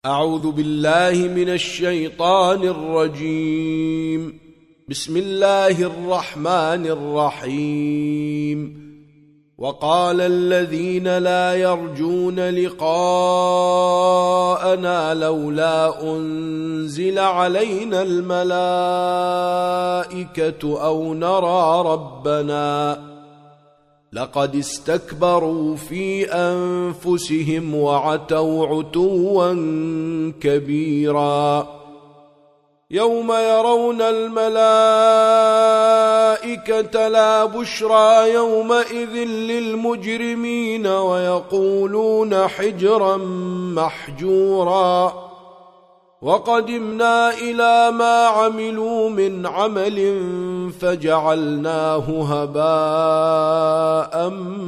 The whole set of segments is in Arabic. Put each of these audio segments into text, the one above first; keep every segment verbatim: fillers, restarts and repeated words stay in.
أعوذ بالله من الشيطان الرجيم. بسم الله الرحمن الرحيم. وقال الذين لا يرجون لقاءنا لولا أنزل علينا الملائكة أو نرى ربنا لقد استكبروا في أنفسهم وعتوا عتوا كبيرا يوم يرون الملائكة لا بشرى يومئذ للمجرمين ويقولون حجرا محجورا وقدمنا إلى ما عملوا من عمل فجعلناه هباء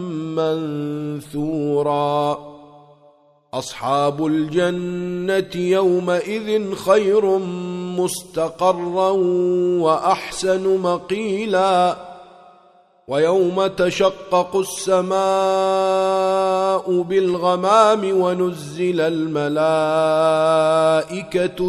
منثورا أصحاب الجنة يومئذ خير مستقرا وأحسن مقيلا ويوم تشقق السماء بالغمام ونزل الملائكة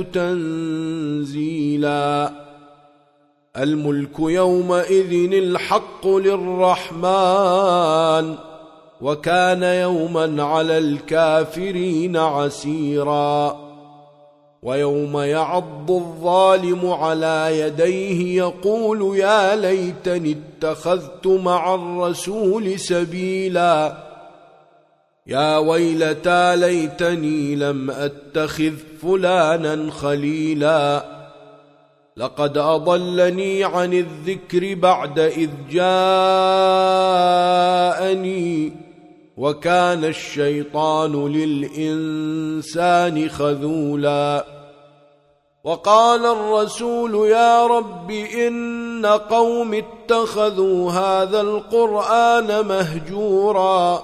تنزيلا الملك يومئذ الحق للرحمن وكان يوما على الكافرين عسيرا ويوم يعض الظالم على يديه يقول يا ليتني اتخذت مع الرسول سبيلا يا ويلتى ليتني لم أتخذ فلانا خليلا لقد أضلني عن الذكر بعد إذ جاءني وكان الشيطان للإنسان خذولا وقال الرسول يا رب إن قوم اتخذوا هذا القرآن مهجورا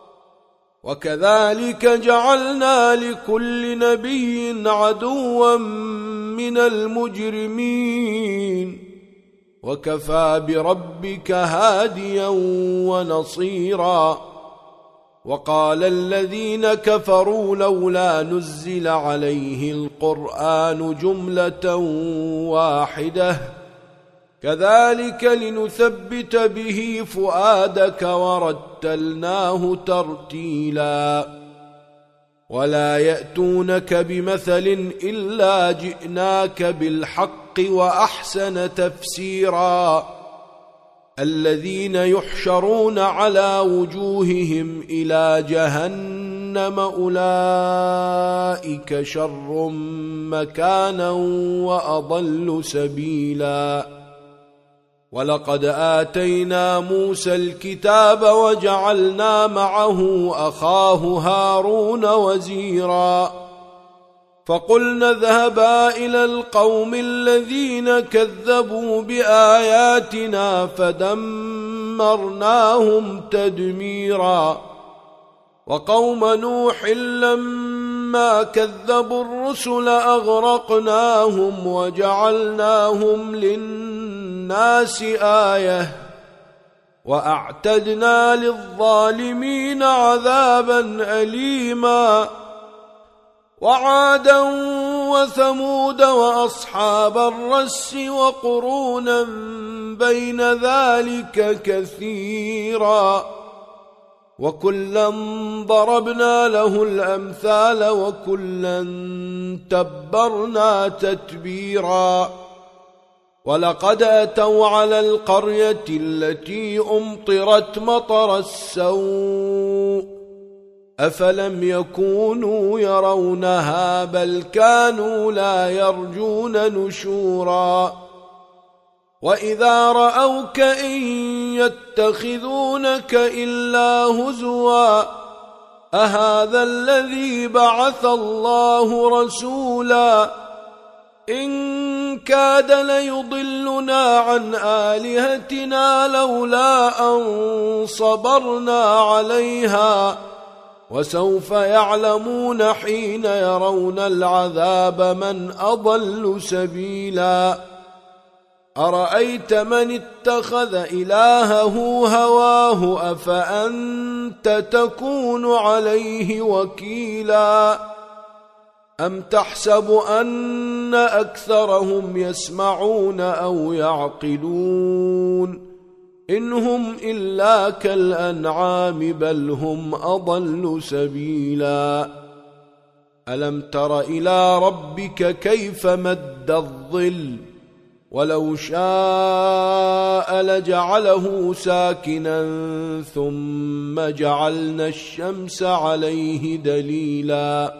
وكذلك جعلنا لكل نبي عدوا من المجرمين وكفى بربك هاديا ونصيرا وقال الذين كفروا لولا نزل عليه القرآن جملة واحدة كذلك لنثبت به فؤادك ورتلناه ترتيلا ولا يأتونك بمثل إلا جئناك بالحق وأحسن تفسيرا الذين يحشرون على وجوههم إلى جهنم أولئك شر مكانا وأضل سبيلا ولقد آتينا موسى الكتاب وجعلنا معه أخاه هارون وزيرا فقلنا اذهبا إلى القوم الذين كذبوا بآياتنا فدمرناهم تدميرا وقوم نوح لما كذبوا الرسل أغرقناهم وجعلناهم للناس آية وأعتدنا للظالمين عذابا أليما وعادا وثمود وأصحاب الرس وقرونا بين ذلك كثيرا وكلا ضربنا له الأمثال وكلا تبرنا تتبيرا ولقد أتوا على القرية التي أمطرت مطر السوء أفلم يكونوا يرونها بل كانوا لا يرجون نشورا وإذا رأوك إن يتخذونك إلا هزوا أهذا الذي بعث الله رسولا إن كاد ليضلنا عن آلهتنا لولا أن صبرنا عليها وسوف يعلمون حين يرون العذاب من أضل سبيلا أرأيت من اتخذ إلهه هواه أفأنت تكون عليه وكيلا أم تحسب أن أكثرهم يسمعون أو يعقلون إن هم إلا كالأنعام بل هم أضل سبيلا ألم تر إلى ربك كيف مد الظل ولو شاء لجعله ساكنا ثم جعلنا الشمس عليه دليلا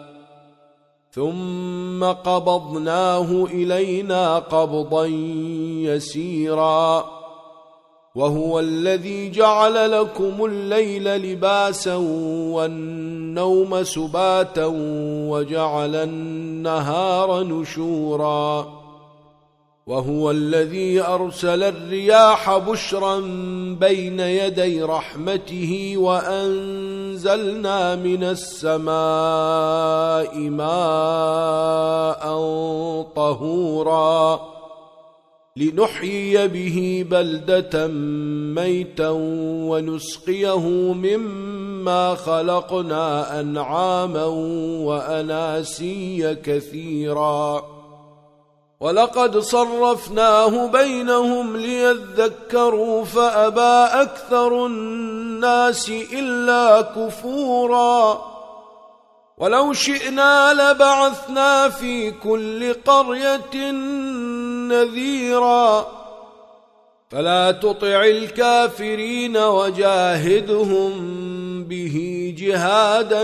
ثم قبضناه إلينا قبضا يسيرا وهو الذي جعل لكم الليل لباسا والنوم سباتا وجعل النهار نشورا وهو الذي أرسل الرياح بشرا بين يدي رحمته وأنزلنا من السماء ماء طهورا لنحيي به بلدة ميتا ونسقيه مما خلقنا أنعاما وأناسيا كثيرا ولقد صرفناه بينهم ليذكروا فأبى أكثر الناس إلا كفورا ولو شئنا لبعثنا في كل قرية نذيرا فلا تطع الكافرين وجاهدهم به جهادا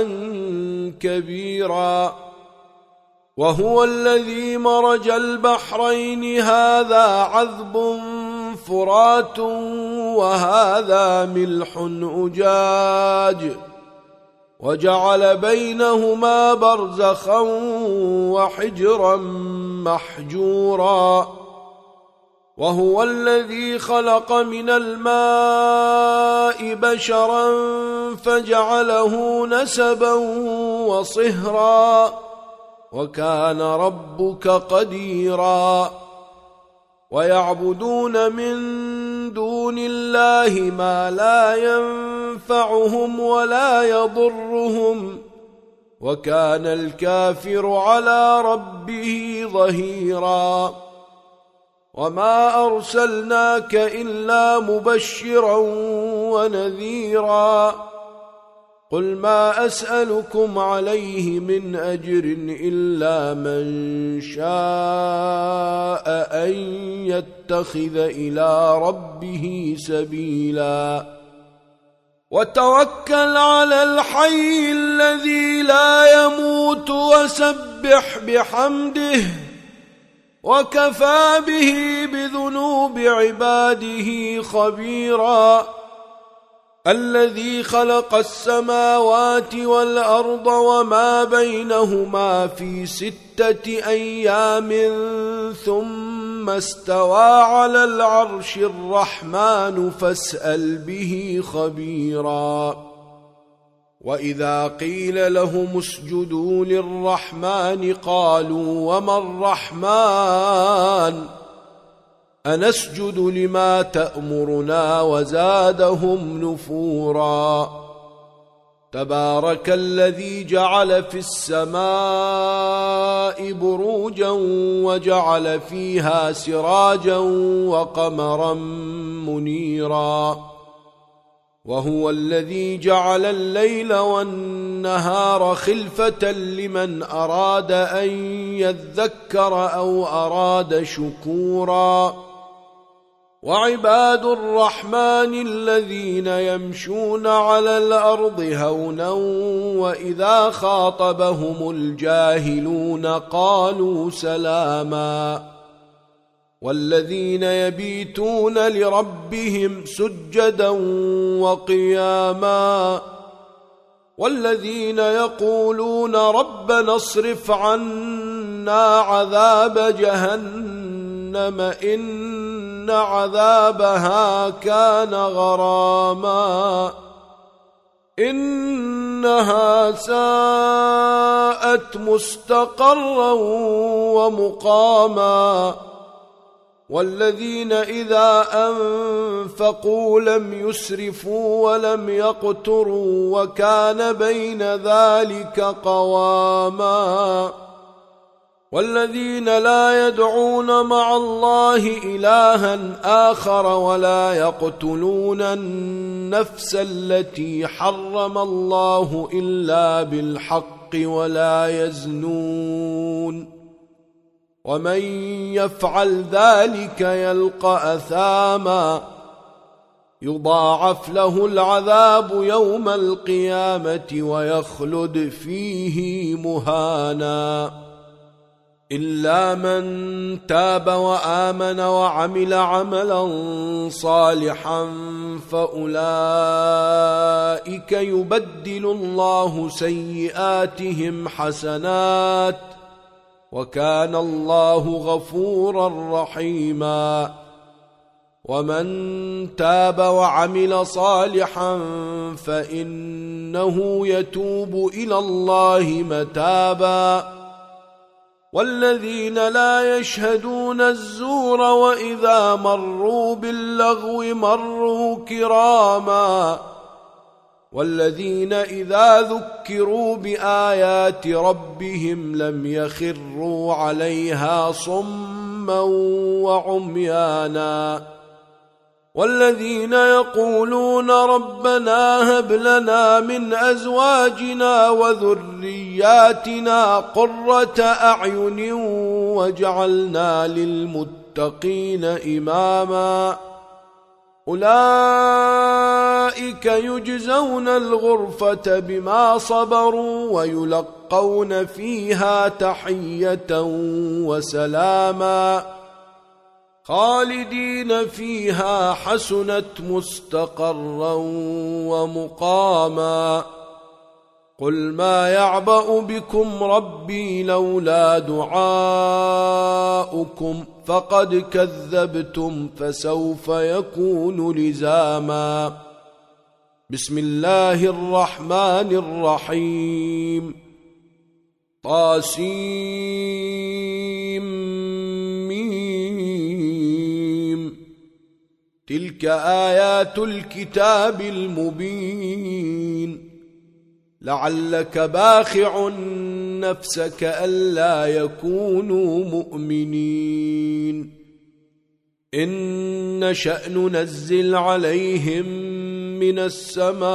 كبيرا وهو الذي مرج البحرين هذا عذب فرات وهذا ملح أجاج وجعل بينهما برزخا وحجرا محجورا وهو الذي خلق من الماء بشرا فجعله نسبا وصهرا وكان ربك قديرا ويعبدون من دون الله ما لا ينفعهم ولا يضرهم وكان الكافر على ربه ظهيرا وما أرسلناك إلا مبشرا ونذيرا قل ما أسألكم عليه من أجر إلا من شاء أن يتخذ إلى ربه سبيلا وتوكل على الحي الذي لا يموت وسبح بحمده وكفى به بذنوب عباده خبيرا الذي خلق السماوات والأرض وما بينهما في ستة أيام ثم استوى على العرش الرحمن فاسأل به خبيرا وإذا قيل لهم اسجدوا للرحمن قالوا وما الرحمن أنسجد لما تأمرنا وزادهم نفورا تبارك الذي جعل في السماء بروجا وجعل فيها سراجا وقمرا منيرا وهو الذي جعل الليل والنهار خلفة لمن أراد أن يذكر أو أراد شكورا وعباد الرحمن الذين يمشون على الأرض هونا وإذا خاطبهم الجاهلون قالوا سلاما والذين يبيتون لربهم سجدا وقياما والذين يقولون ربنا اصرف عنا عذاب جهنم إن عذابها كان غراما إنها ساءت مستقرا ومقاما والذين إذا أنفقوا لم يسرفوا ولم يقتروا وكان بين ذلك قواما والذين لا يدعون مع الله إلها آخر ولا يقتلون النفس التي حرم الله إلا بالحق ولا يزنون ومن يفعل ذلك يلقى أثاما يضاعف له العذاب يوم القيامة ويخلد فيه مهانا إلا من تاب وآمن وعمل عملا صالحا فأولئك يبدل الله سيئاتهم حسنات وكان الله غفورا رحيما ومن تاب وعمل صالحا فإنه يتوب إلى الله متابا والذين لا يشهدون الزور وإذا مروا باللغو مروا كراما والذين إذا ذكروا بآيات ربهم لم يخروا عليها صما وعميانا والذين يقولون ربنا هب لنا من أزواجنا وذرياتنا قرة أعين واجعلنا للمتقين إماما أولئك يجزون الغرفة بما صبروا ويلقون فيها تحية وسلاما خالدين فيها حسنت مستقرا ومقاما قل ما يعبأ بكم ربي لولا دعاؤكم فقد كذبتم فسوف يكون لزاما بسم الله الرحمن الرحيم طاسيم تلك آيات الكتاب المبين لعلك باخع نفسك ألا يكونوا مؤمنين إن نشأ ننزل عليهم من السماء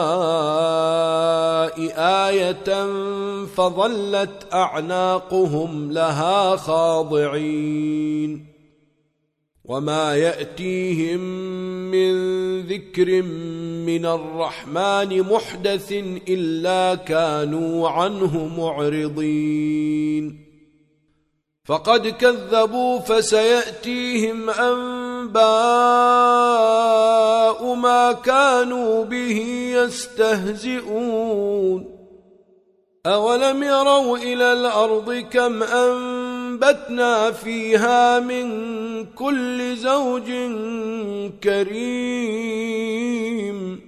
آية فظلت أعناقهم لها خاضعين وما يأتيهم من ذكر من الرحمن محدث إلا كانوا عنه معرضين فقد كذبوا فسيأتيهم أنباء ما كانوا به يستهزئون أولم يروا إلى الأرض كم أنبتنا فيها من كل زوج كريم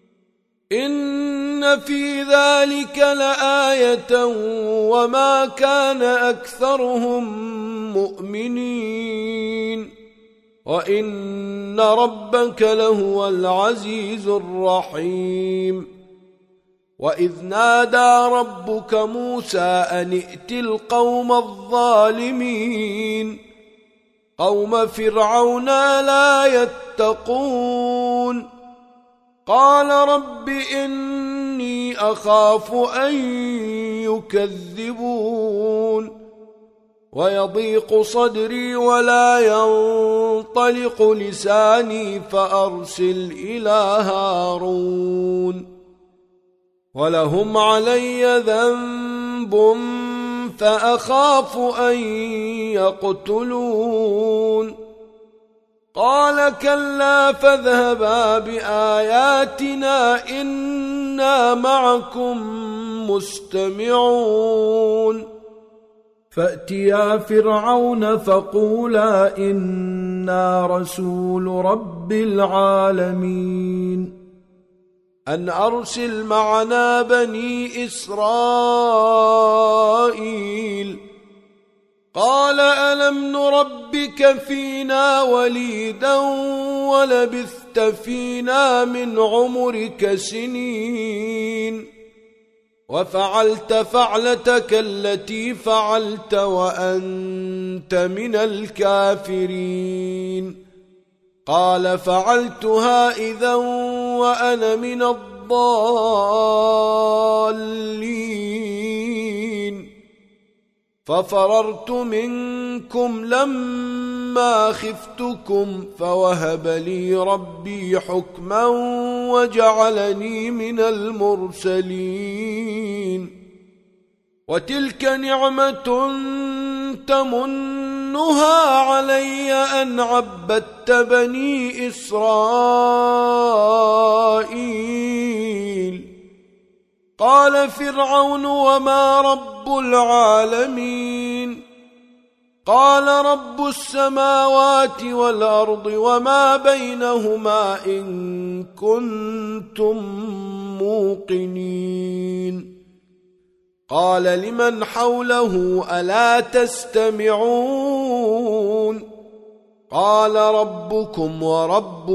إن في ذلك لآية وما كان أكثرهم مؤمنين وإن ربك لهو العزيز الرحيم وإذ نادى ربك موسى أن ائت القوم الظالمين قوم فرعون لا يتقون قال رب إني أخاف أن يكذبون ويضيق صدري ولا ينطلق لساني فأرسل إلى هارون ولهم علي ذنب فأخاف أن يقتلون قال كلا فاذهبا بآياتنا إنا معكم مستمعون فأتيا فرعون فقولا إنا رسول رب العالمين أن أرسل معنا بني إسرائيل قال ألم نربك فينا وليدا ولبثت فينا من عمرك سنين وفعلت فعلتك التي فعلت وأنت من الكافرين. قال فعلتها إذا وأنا من الضالين، ففررت منكم لما خفتكم فوهب لي ربي حكما وجعلني من المرسلين. وتلك نعمة تمنها علي أن عبدت بني إسرائيل. قال فرعون وما رب العالمين؟ قال رب السماوات والأرض وما بينهما إن كنتم موقنين. قال لمن حوله ألا تستمعون؟ قال ربكم ورب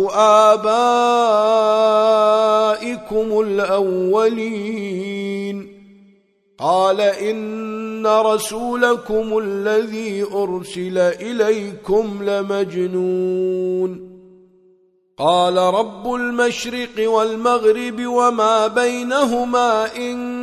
آبائكم الأولين. قال إن رسولكم الذي أرسل إليكم لمجنون. قال رب المشرق والمغرب وما بينهما إن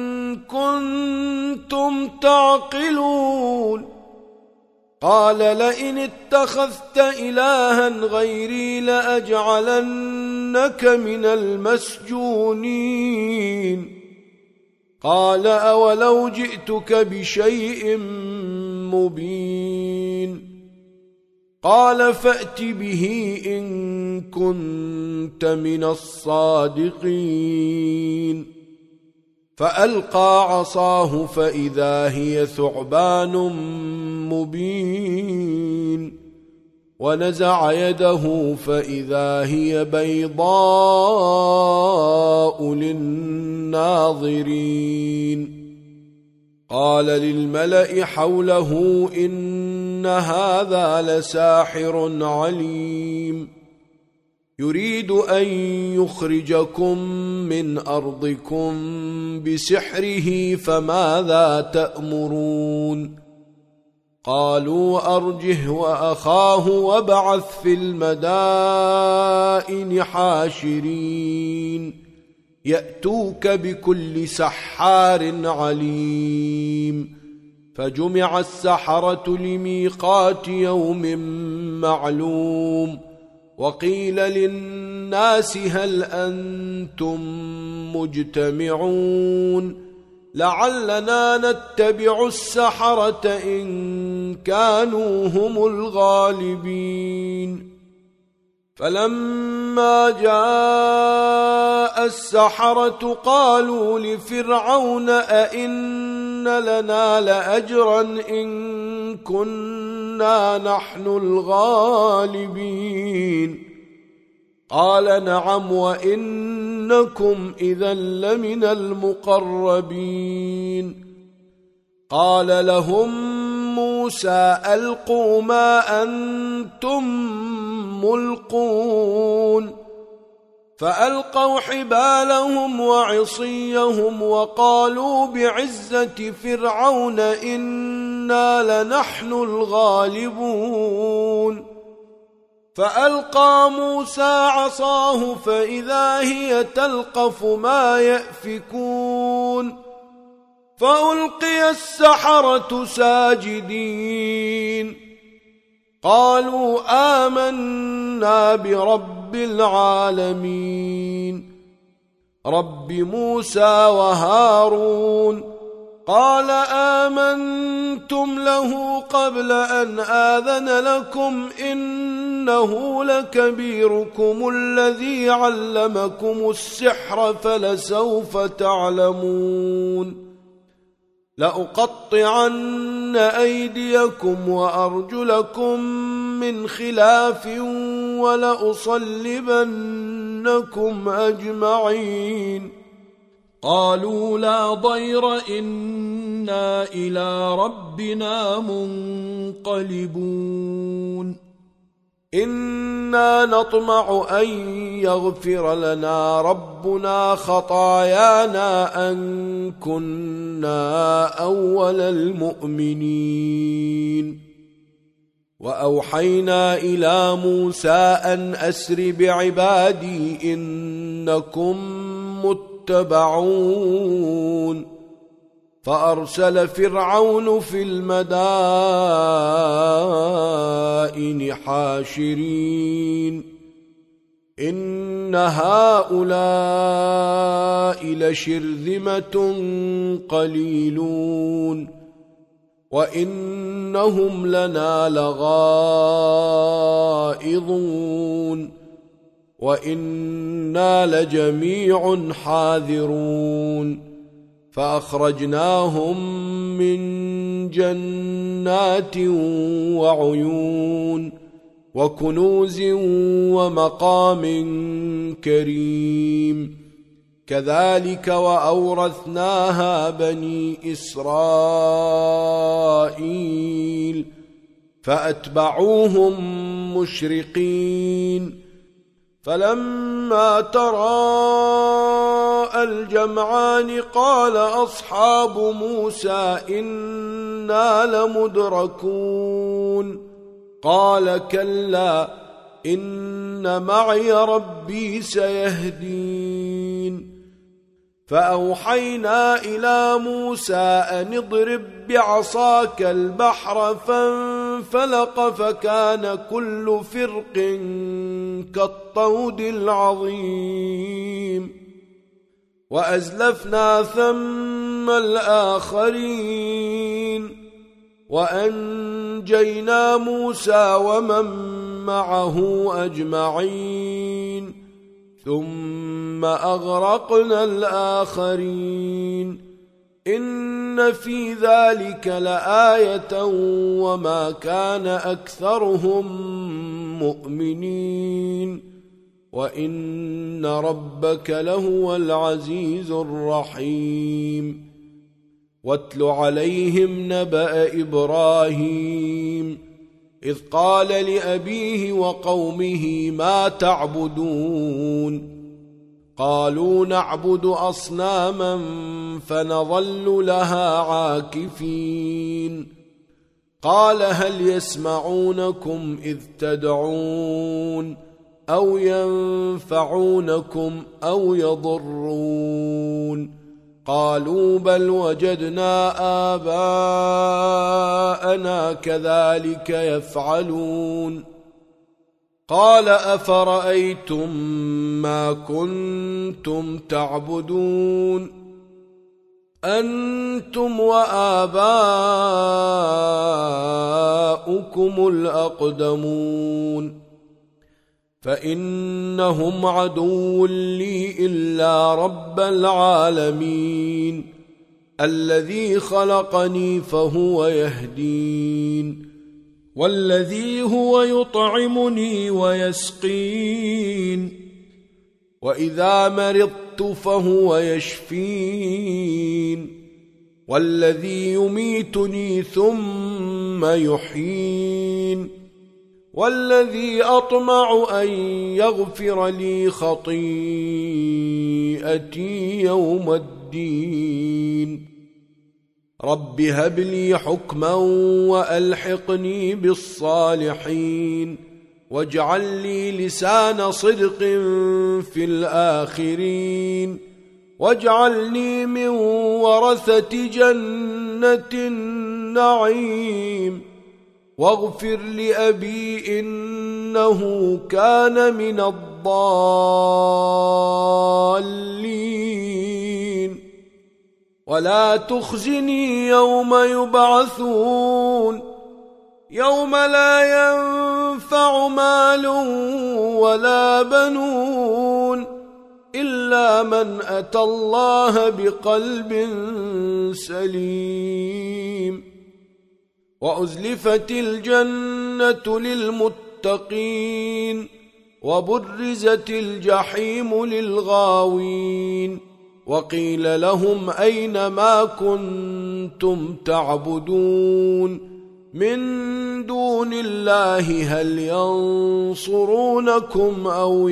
كنتم تعقلون. قال لئن اتخذت إلها غيري لأجعلنك من المسجونين. قال أولو جئتك بشيء مبين؟ قال فأت به إن كنت من الصادقين. فألقى عصاه فإذا هي ثعبان مبين، ونزع يده فإذا هي بيضاء للناظرين. قال للملأ حوله إن هذا لساحر عليم، يريد أن يخرجكم من أرضكم بسحره فماذا تأمرون؟ قالوا أرجه وأخاه وابعث في المدائن حاشرين يأتوك بكل سحار عليم. فجمع السحرة لميقات يوم معلوم. وقيل للناس هل أنتم مجتمعون لعلنا نتبع السحرة إن كانوا هم الغالبين. فلما جاء السحرة قالوا لفرعون أئن لنا لأجرا إن كنا نحن الغالبين؟ قال نعم وإنكم إذا لمن المقربين. قال لهم موسى ألقوا ما أنتم ملقون. فألقوا حبالهم وعصيهم وقالوا بعزة فرعون إنا لنحن الغالبون. فألقى موسى عصاه فإذا هي تلقف ما يأفكون. فألقي السحرة ساجدين قالوا آمنا برب العالمين رب موسى وهارون. قال آمنتم له قبل أن آذن لكم إنه لكبيركم الذي علمكم السحر فلسوف تعلمون. لأقطعن أيديكم وأرجلكم من خلاف ولأصلبنكم أجمعين. قالوا لا ضير إنا إلى ربنا منقلبون. إنا نطمع أن يغفر لنا ربنا خطايانا أن كنا أول المؤمنين. وأوحينا إلى موسى أن أسر بعبادي إنكم متبعون. فأرسل فرعون في المدائن حاشرين إن هؤلاء لشرذمة قليلون وإنهم لنا لغائظون وإنا لجميع حاذرون. فأخرجناهم من جنات وعيون وكنوز ومقام كريم. كذلك وأورثناها بني إسرائيل فأتبعوهم مشرقين. فلما تراءى الجمعان قال أصحاب موسى إنا لمدركون. قال كلا إن معي ربي سيهدين. فأوحينا إلى موسى أن اضرب بعصاك البحر فانفلق فكان كل فرق كالطود العظيم. وأزلفنا ثم الآخرين وأنجينا موسى ومن معه أجمعين ثم أغرقنا الآخرين. إن في ذلك لآية وما كان أكثرهم مؤمنين وإن ربك لهو العزيز الرحيم. واتل عليهم نبأ إبراهيم إذ قال لأبيه وقومه ما تعبدون. قالوا نعبد أصناما فنظل لها عاكفين. قال هل يسمعونكم إذ تدعون أو ينفعونكم أو يضرون؟ قالوا بل وجدنا آباءنا كذلك يفعلون. قال أفرأيتم ما كنتم تعبدون أنتم وآباؤكم الأقدمون فإنهم عدو لي إلا رب العالمين الذي خلقني فهو يهدين والذي هو يطعمني ويسقين وإذا مرضت فهو يشفين والذي يميتني ثم يحيين والذي أطمع أن يغفر لي خطيئتي يوم الدين. رب هب لي حكما وألحقني بالصالحين واجعل لي لسان صدق في الآخرين واجعلني من ورثة جنة النعيم واغفر لأبي إنه كان من الضالين ولا تخزني يوم يبعثون يوم لا ينفع مال ولا بنون إلا من أتى الله بقلب سليم. وأزلفت الجنة للمتقين وبرزت الجحيم للغاوين وقيل لهم أين ما كنتم تعبدون من دون الله هل ينصرونكم أو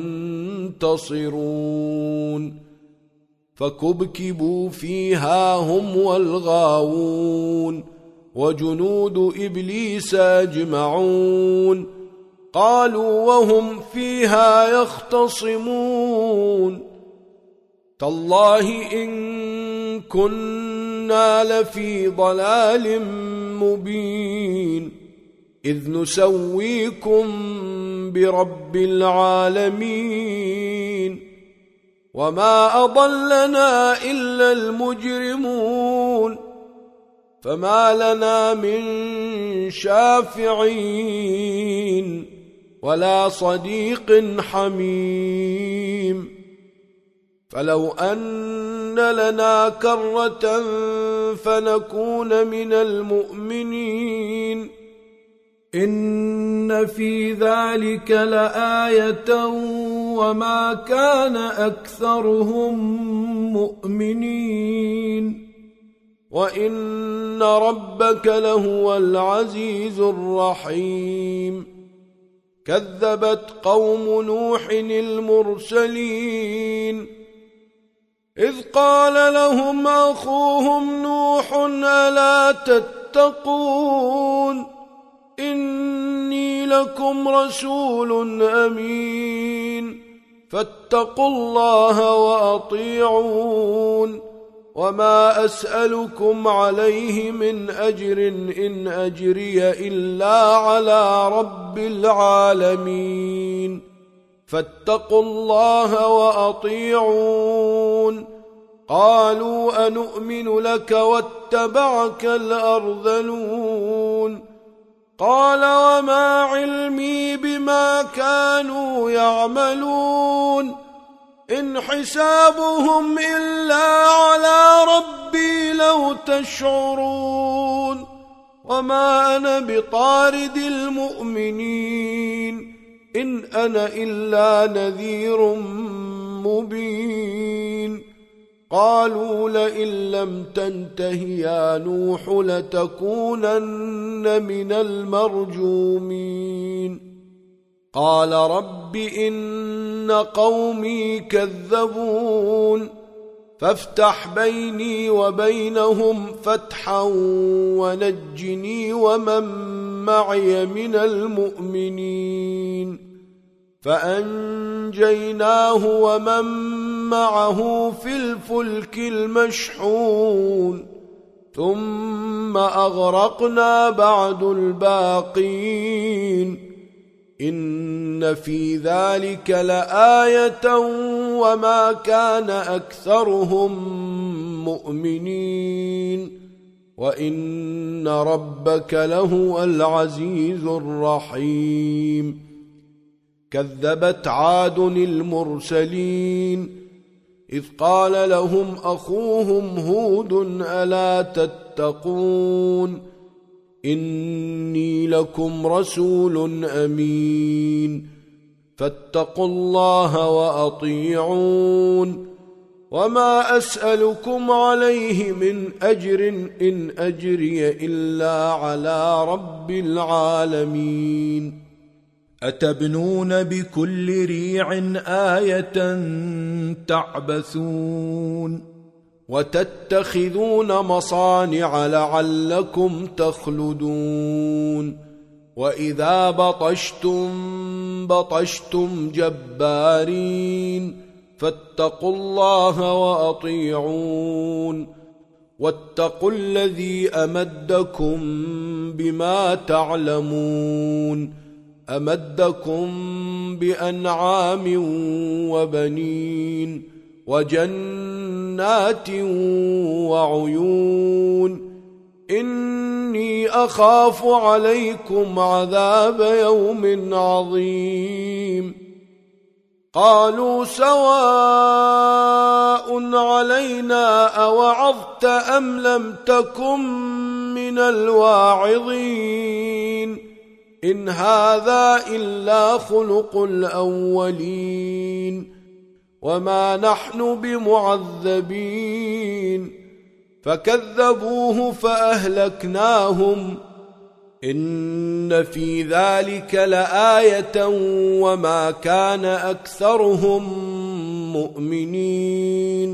ينتصرون فكبكبوا فيها هم والغاوون وجنود إبليس أجمعون قالوا وهم فيها يختصمون تالله إن كنا لفي ضلال مبين إذ نسويكم برب العالمين وما أضلنا إلا المجرمون فما لنا من شافعين ولا صديق حميم فلو أن لنا كرة فنكون من المؤمنين إن في ذلك لآية وما كان أكثرهم مؤمنين وإن ربك لهو العزيز الرحيم كذبت قوم نوح المرسلين إذ قال لهم أخوهم نوح ألا تتقون إني لكم رسول أمين فاتقوا الله وأطيعون وما أسألكم عليه من أجر إن أجري إلا على رب العالمين فاتقوا الله وأطيعون قالوا أنؤمن لك واتبعك الأرذلون قال وما علمي بما كانوا يعملون إن حسابهم إلا على ربي لو تشعرون وما أنا بطارد المؤمنين إن أنا إلا نذير مبين قالوا لئن لم تنته يا نوح لتكونن من المرجومين قال رب إن قومي كذبون فافتح بيني وبينهم فتحا ونجني ومن معي من المؤمنين فأنجيناه ومن معه في الفلك المشحون ثم أغرقنا بعد الباقين إن في ذلك لآية وما كان أكثرهم مؤمنين وإن ربك لهو العزيز الرحيم كذبت عاد المرسلين إذ قال لهم أخوهم هود ألا تتقون إني لكم رسول أمين فاتقوا الله وأطيعون وما أسألكم عليه من أجر إن أجري إلا على رب العالمين أتبنون بكل ريع آية تعبثون وتتخذون مصانع لعلكم تخلدون وإذا بطشتم بطشتم جبارين فاتقوا الله وأطيعون واتقوا الذي أمدكم بما تعلمون أمدكم بأنعام وبنين وجنات وعيون إني أخاف عليكم عذاب يوم عظيم قالوا سواء علينا أوعظت أم لم تكن من الواعظين إن هذا إلا خلق الأولين وما نحن بمعذبين فكذبوه فأهلكناهم إن في ذلك لآية وما كان أكثرهم مؤمنين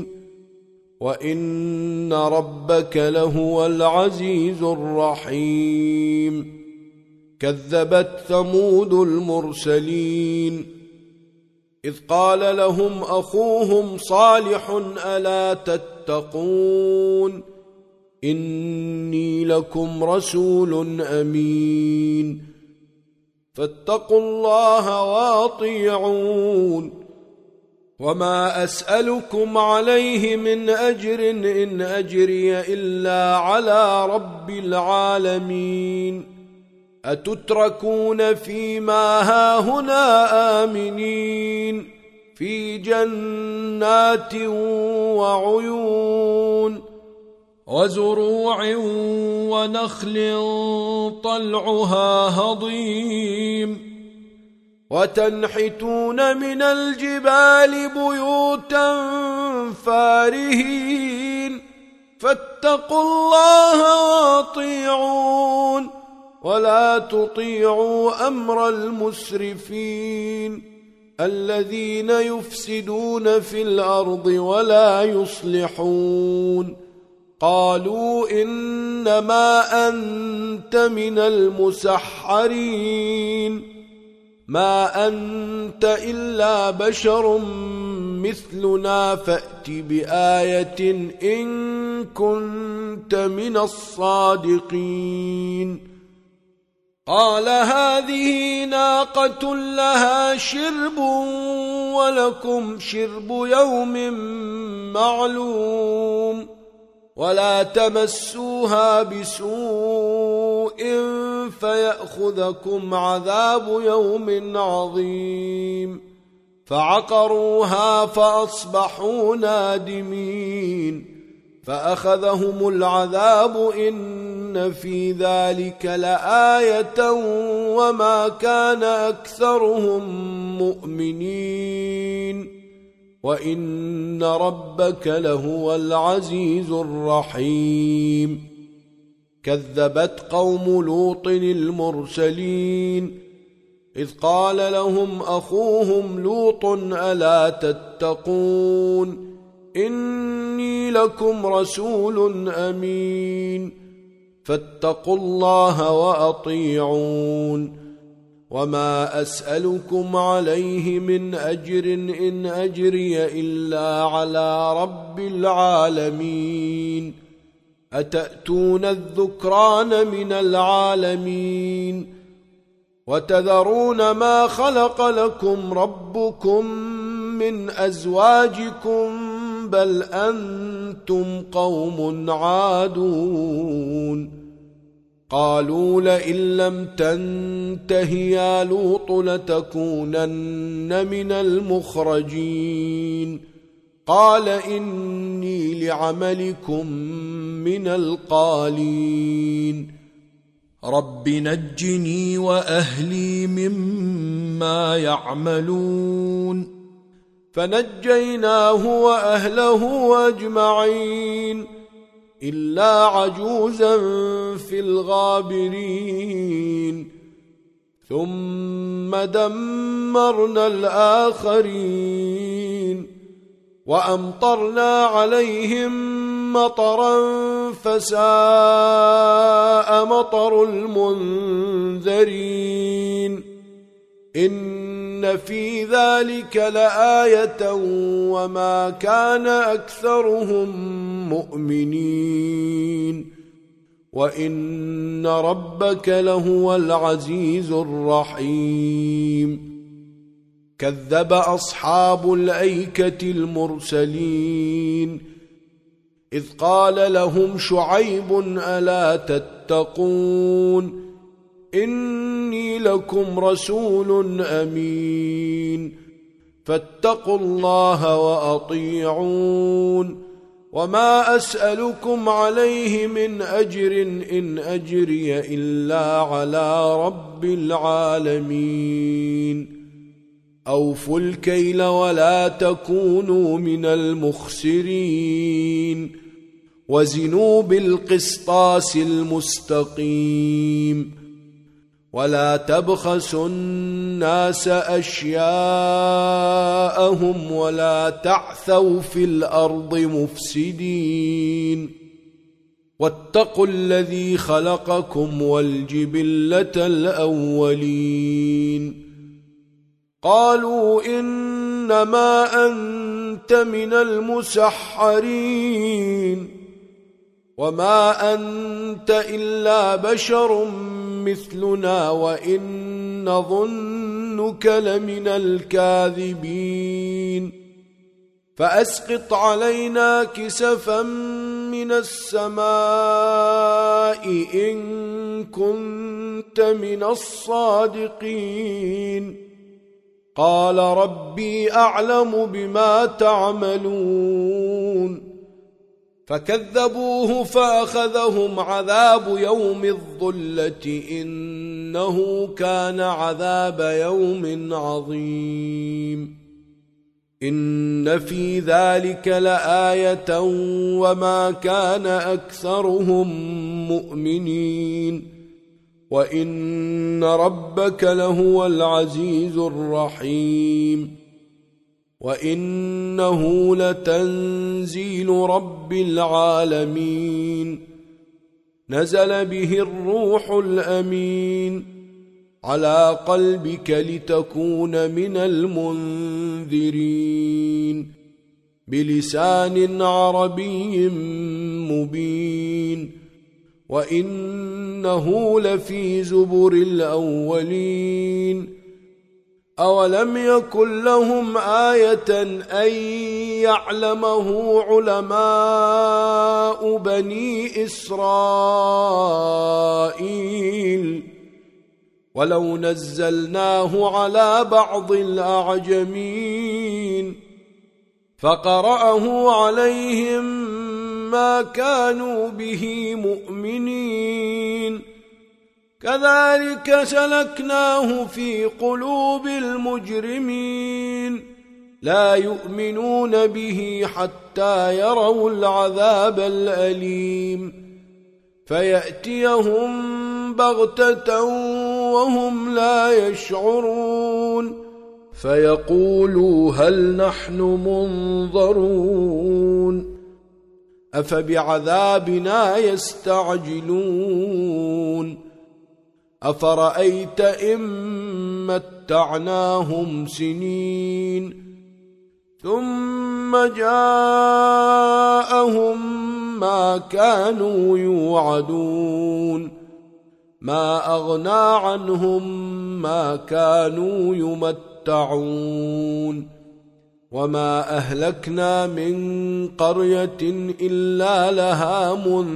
وإن ربك لهو العزيز الرحيم كذبت ثمود المرسلين إذ قال لهم أخوهم صالح ألا تتقون إني لكم رسول أمين فاتقوا الله واطيعون وما أسألكم عليه من أجر إن أجري إلا على رب العالمين أتتركون فيما هاهنا آمنين في جنات وعيون وزروع ونخل طلعها هضيم وتنحتون من الجبال بيوتا فارهين فاتقوا الله واطيعون ولا تطيعوا أمر المسرفين الذين يفسدون في الأرض ولا يصلحون قالوا إنما أنت من المسحرين ما أنت إلا بشر مثلنا فأت بآية إن كنت من الصادقين قال هذه ناقة لها شرب ولكم شرب يوم معلوم ولا تمسوها بسوء فيأخذكم عذاب يوم عظيم فعقروها فأصبحوا نادمين فأخذهم العذاب إن في ذلك لآية وما كان أكثرهم مؤمنين وإن ربك لهو العزيز الرحيم كذبت قوم لوط المرسلين إذ قال لهم أخوهم لوط ألا تتقون إني لكم رسول أمين فاتقوا الله وأطيعون وما أسألكم عليه من أجر إن أجري إلا على رب العالمين أتأتون الذكران من العالمين وتذرون ما خلق لكم ربكم من أزواجكم بل أنتم قوم عادون قالوا لئن لم تنته يا لوط لتكونن من المخرجين قال إني لعملكم من القالين رب نجني وأهلي مما يعملون فنجيناه وأهله أجمعين إلا عجوزا في الغابرين ثم دمرنا الآخرين وأمطرنا عليهم مطرا فساء مطر المنذرين إن في ذلك لآية وما كان أكثرهم مؤمنين وإن ربك لهو العزيز الرحيم كذب أصحاب الأيكة المرسلين إذ قال لهم شعيب ألا تتقون إني لكم رسول أمين فاتقوا الله وأطيعون وما أسألكم عليه من أجر إن أجري إلا على رب العالمين أوفوا الكيل ولا تكونوا من المخسرين وزنوا بالقسطاس المستقيم ولا تبخسوا الناس أشياءهم ولا تعثوا في الأرض مفسدين واتقوا الذي خلقكم والجبلة الأولين قالوا إنما أنت من المسحرين وما أنت إلا بشر مثلنا وإن نظنك لمن الكاذبين فأسقط علينا كسفا من السماء إن كنت من الصادقين قال ربي أعلم بما تعملون فكذبوه فأخذهم عذاب يوم الظلة إنه كان عذاب يوم عظيم إن في ذلك لآية وما كان أكثرهم مؤمنين وإن ربك لهو العزيز الرحيم وإنه لتنزيل رب العالمين نزل به الروح الأمين على قلبك لتكون من المنذرين بلسان عربي مبين وإنه لفي زبر الأولين أولم يكن لهم آية أن يعلمه علماء بني إسرائيل ولو نزلناه على بعض الأعجمين فقرأه عليهم ما كانوا به مؤمنين كذلك سلكناه في قلوب المجرمين لا يؤمنون به حتى يروا العذاب الأليم فيأتيهم بغتة وهم لا يشعرون فيقولوا هل نحن منظرون أفبعذابنا يستعجلون أفرأيت إن متعناهم سنين ثم جاءهم ما كانوا يوعدون ما أغنى عنهم ما كانوا يمتعون وما أهلكنا من قرية إلا لها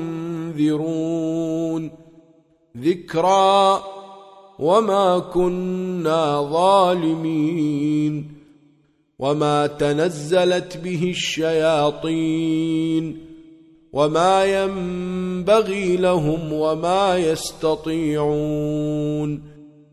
منذرون ذكرى وما كنا ظالمين وما تنزلت به الشياطين وما ينبغي لهم وما يستطيعون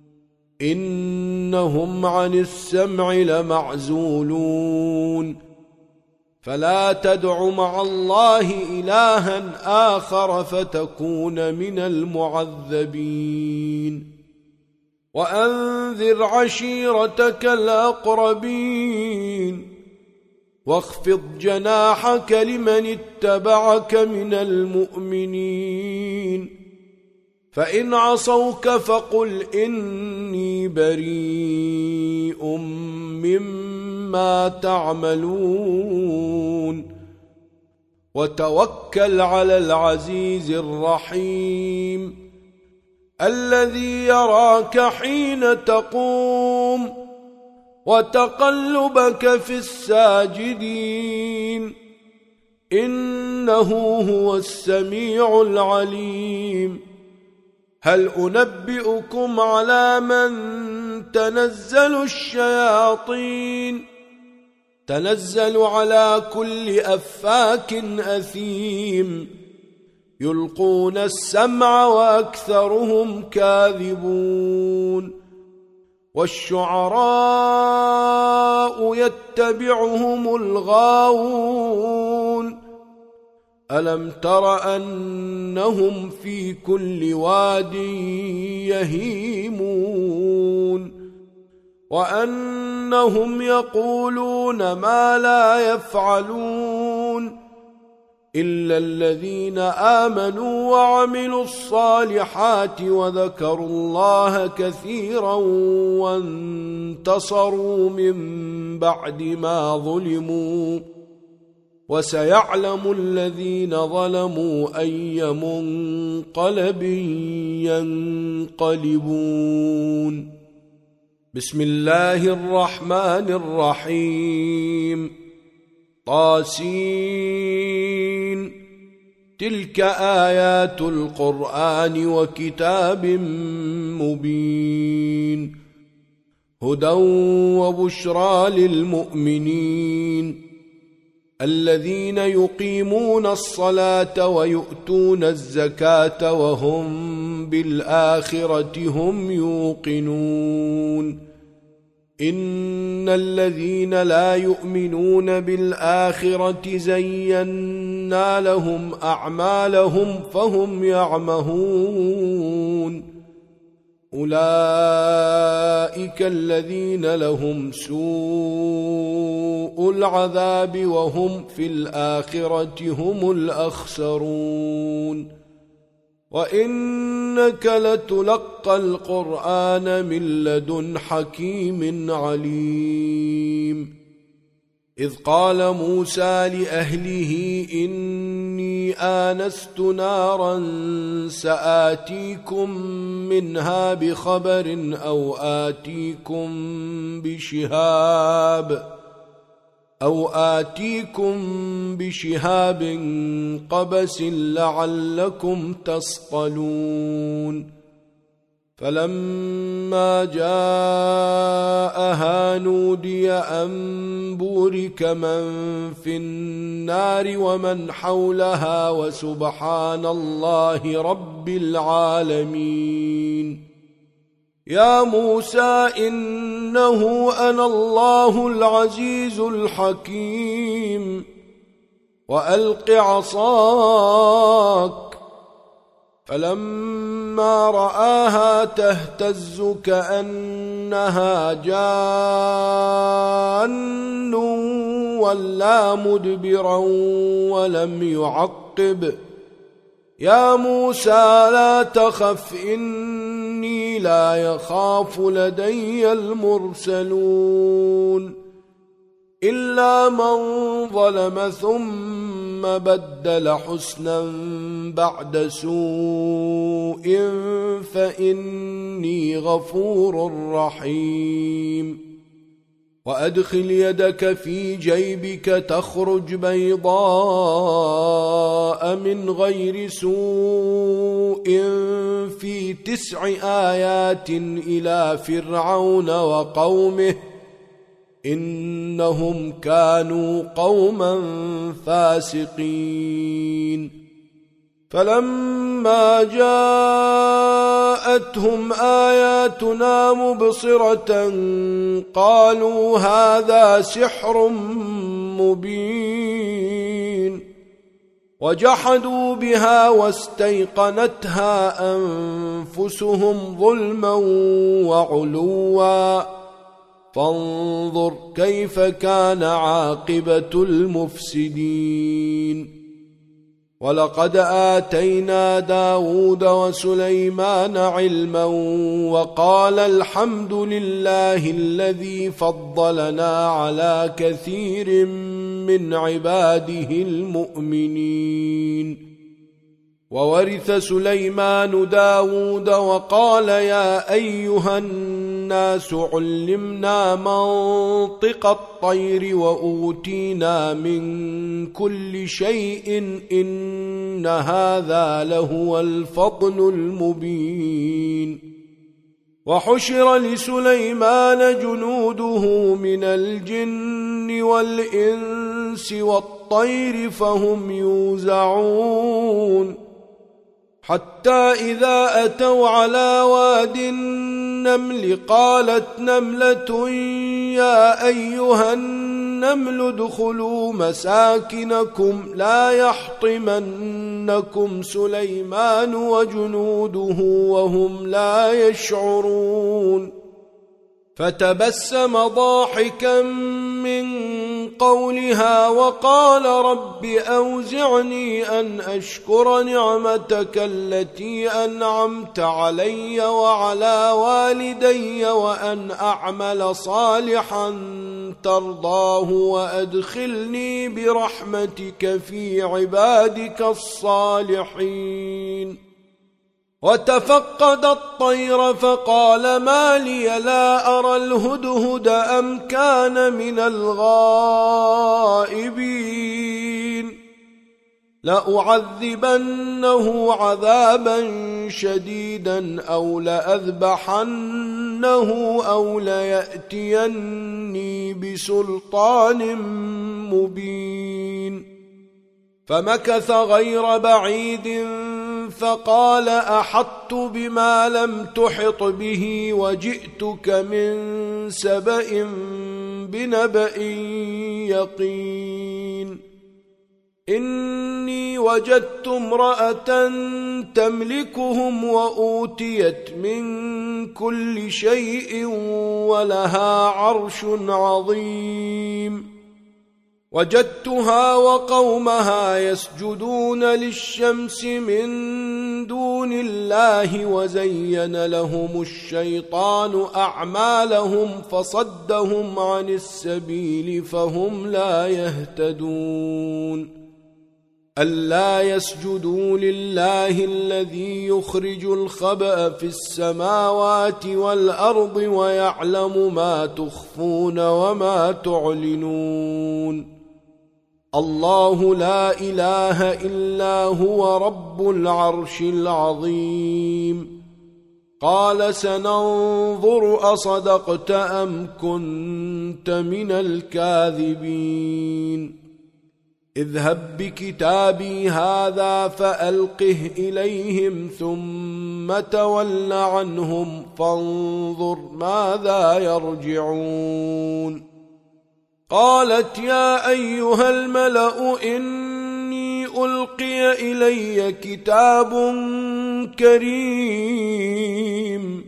إنهم عن السمع لمعزولون فلا تدع مع الله إلها آخر فتكون من المعذبين وأنذر عشيرتك الأقربين واخفض جناحك لمن اتبعك من المؤمنين فإن عصوك فقل إني بريء مما تعملون وتوكل على العزيز الرحيم الذي يراك حين تقوم وتقلبك في الساجدين إنه هو السميع العليم هل أنبئكم على من تنزل الشياطين تنزل على كل أفاك أثيم يلقون السمع وأكثرهم كاذبون والشعراء يتبعهم الغاوون ألم تر أنهم في كل واد وأنهم يقولون ما لا يفعلون إلا الذين آمنوا وعملوا الصالحات وذكروا الله كثيرا وانتصروا من بعد ما ظلموا وسيعلم الذين ظلموا أي منقلب ينقلبون. بسم الله الرحمن الرحيم. طاسين. تلك آيات القرآن وكتاب مبين. هدى وبشرى للمؤمنين الذين يقيمون الصلاة ويؤتون الزكاة وهم بالآخرة هم يوقنون. إن الذين لا يؤمنون بالآخرة زينا لهم أعمالهم فهم يعمهون. أولئك الذين لهم سوء العذاب وهم في الآخرة هم الأخسرون. وإنك لتلقى القرآن من لدن حكيم عليم. إذ قال موسى لأهله إني آنست نارا سآتيكم منها بخبر أو آتيكم بشهاب أو آتيكم بشهاب قبس لعلكم تصطلون. فلما جاءها نودي أن بورك من في النار ومن حولها وسبحان الله رب العالمين. يا موسى إنه أنا الله العزيز الحكيم. وألق عصاك. فلما رآها تهتز كأنها جان ولا مدبرا ولم يعقب. يا موسى لا تخف إني لا يخاف لدي المرسلون إلا من ظلم ثم بدل حسنا بعد سوء فإني غفور رحيم. وأدخل يدك في جيبك تخرج بيضاء من غير سوء في تسع آيات إلى فرعون وقومه إنهم كانوا قوما فاسقين. فلما جاءتهم آياتنا مبصرة قالوا هذا سحر مبين. وجحدوا بها واستيقنتها أنفسهم ظلما وعلوا فانظر كيف كان عاقبة المفسدين. ولقد آتينا داود وسليمان علما وقال الحمد لله الذي فضلنا على كثير من عباده المؤمنين. وورث سليمان داود وقال يا أيها الناس علمنا منطق الطير وأوتينا من كل شيء إن هذا لهو الفضل المبين. وحشر لسليمان جنوده من الجن والإنس والطير فهم يوزعون حتى إذا أتوا على واد النمل قالت نملة يا أيها النمل ادخلوا مساكنكم لا يحطمنكم سليمان وجنوده وهم لا يشعرون فتبسم ضاحكا من قولها وقال رب أوزعني أن أشكر نعمتك التي أنعمت علي وعلى والدي وأن أعمل صالحا ترضاه وأدخلني برحمتك في عبادك الصالحين. وتفقد الطير فقال ما لي لا أرى الهدهد أم كان من الغائبين لأعذبنه عذابا شديدا أو لأذبحنه أو ليأتيني بسلطان مبين. فمكث غير بعيد فقال أحطت بما لم تحط به وجئتك من سبأ بنبأ يقين. إني وجدت امرأة تملكهم وأوتيت من كل شيء ولها عرش عظيم. وجدتها وقومها يسجدون للشمس من دون الله وزين لهم الشيطان أعمالهم فصدهم عن السبيل فهم لا يهتدون. ألا يسجدوا لله الذي يخرج الخبأ في السماوات والأرض ويعلم ما تخفون وما تعلنون. الله لا إله إلا هو رب العرش العظيم. قال سننظر أصدقت أم كنت من الكاذبين. اذهب بكتابي هذا فألقه إليهم ثم تول عنهم فانظر ماذا يرجعون. قالت يا أيها الملأ إني ألقي إلي كتاب كريم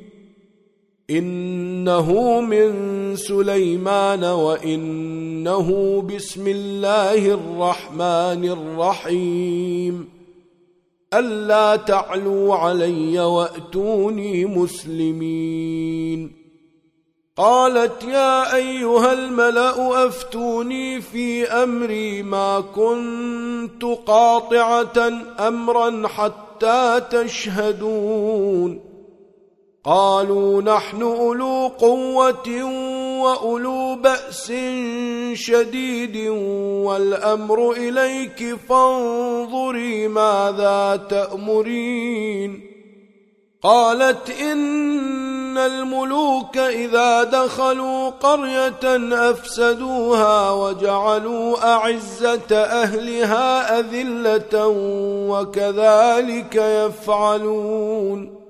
إنه من سليمان وإنه بسم الله الرحمن الرحيم ألا تعلوا علي وأتوني مسلمين. قالت يا أيها الملأ أفتوني في أمري ما كنت قاطعة أمرا حتى تشهدون. قالوا نحن أولو قوة وأولو بأس شديد والأمر إليك فانظري ماذا تأمرين. قالت إن الملوك إذا دخلوا قرية أفسدوها وجعلوا أعزة أهلها أذلة وكذلك يفعلون.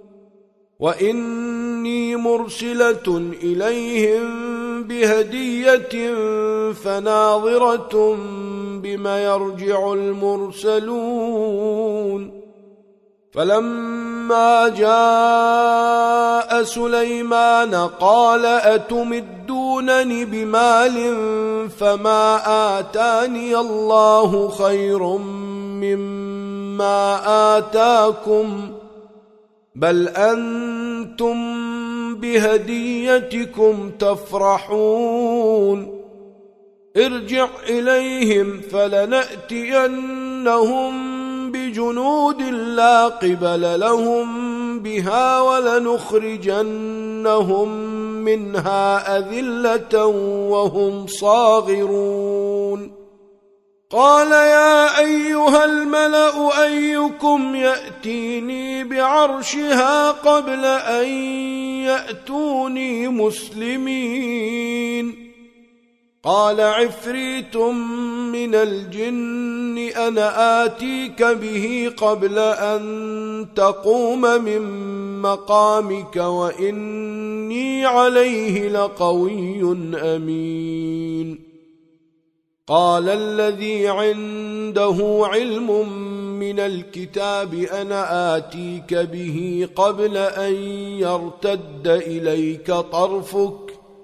وإني مرسلة إليهم بهدية فناظرة بما يرجع المرسلون. فلما جاء سليمان قال أتمدونني بمال فما آتاني الله خير مما آتاكم بل أنتم بهديتكم تفرحون. ارجع إليهم فلنأتينهم بجنود لا قبل لهم بها ولنخرجنهم منها أذلة وهم صاغرون. قال يا أيها الملأ أيكم يأتيني بعرشها قبل أن يأتوني مسلمين. قال عفريت من الجن أنا آتيك به قبل أن تقوم من مقامك وإني عليه لقوي أمين. قال الذي عنده علم من الكتاب أنا آتيك به قبل أن يرتد إليك طرفك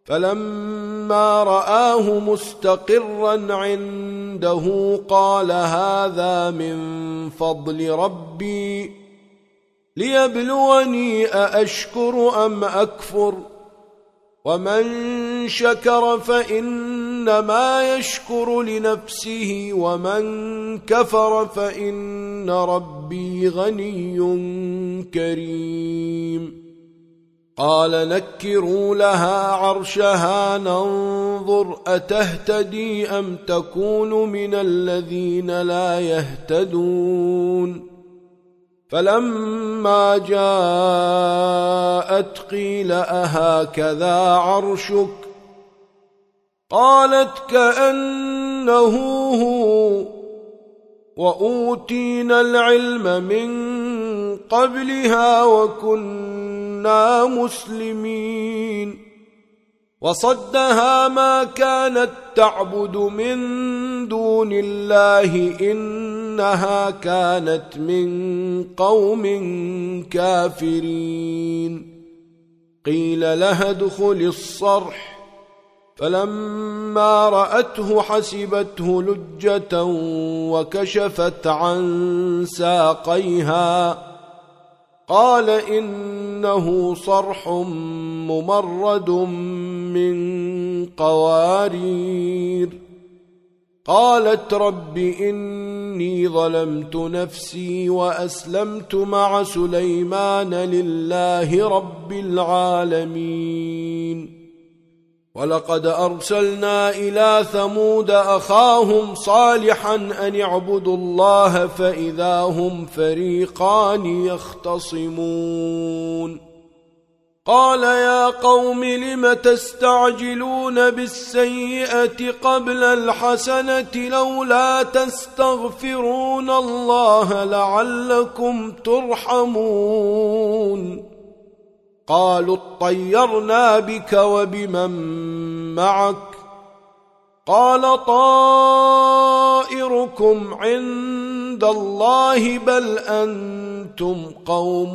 فلما رآه مستقرا عنده قال هذا من فضل ربي ليبلوني أأشكر أم أكفر ومن شكر فإنما يشكر لنفسه ومن كفر فإن ربي غني كريم قال نكروا لها عرشها ننظر أتهتدي أم تكون من الذين لا يهتدون فلما جاءت قيل أهكذا عرشك قالت كأنه هو وأوتينا العلم من قبلها وكنا مسلمين وصدها ما كانت تعبد من دون الله إنها كانت من قوم كافرين قيل لها ادخل الصرح فلما رأته حسبته لجة وكشفت عن ساقيها قال إنه صرح ممرد من قوارير قالت رب إني ظلمت نفسي وأسلمت مع سليمان لله رب العالمين ولقد أرسلنا إلى ثمود أخاهم صالحا أن اعبدوا الله فإذا هم فريقان يختصمون قال يا قوم لم تستعجلون بالسيئة قبل الحسنة لولا تستغفرون الله لعلكم ترحمون قالوا اطيرنا بك وبمن معك قال طائركم عند الله بل أنتم قوم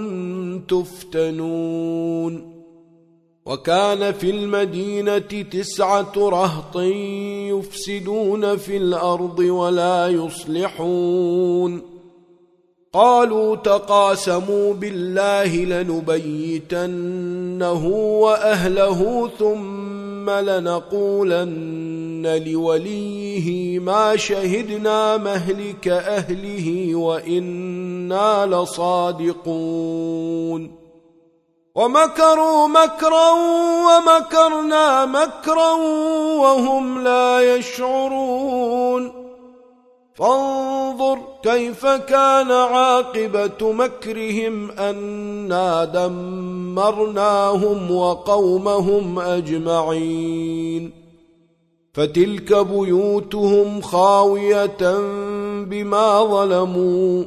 تفتنون وكان في المدينة تسعة رهط يفسدون في الأرض ولا يصلحون قالوا تقاسموا بالله لنبيتنه وأهله ثم لنقولن لوليه ما شهدنا مهلك أهله وإنا لصادقون ومكروا مكرا ومكرنا مكرا وهم لا يشعرون فانظر كيف كان عاقبة مكرهم أنا دمرناهم وقومهم أجمعين فتلك بيوتهم خاوية بما ظلموا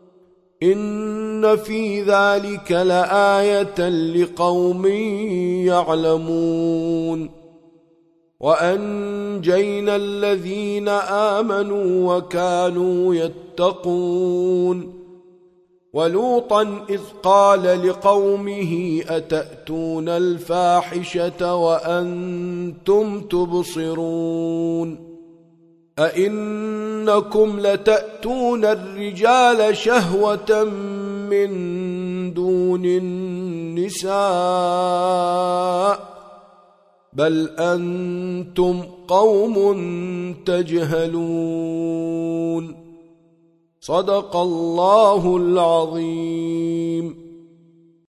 إن في ذلك لآية لقوم يعلمون وأنجينا الذين آمنوا وكانوا يتقون ولوطا إذ قال لقومه أتأتون الفاحشة وأنتم تبصرون أئنكم لتأتون الرجال شهوة من دون النساء بل أنتم قوم تجهلون صدق الله العظيم.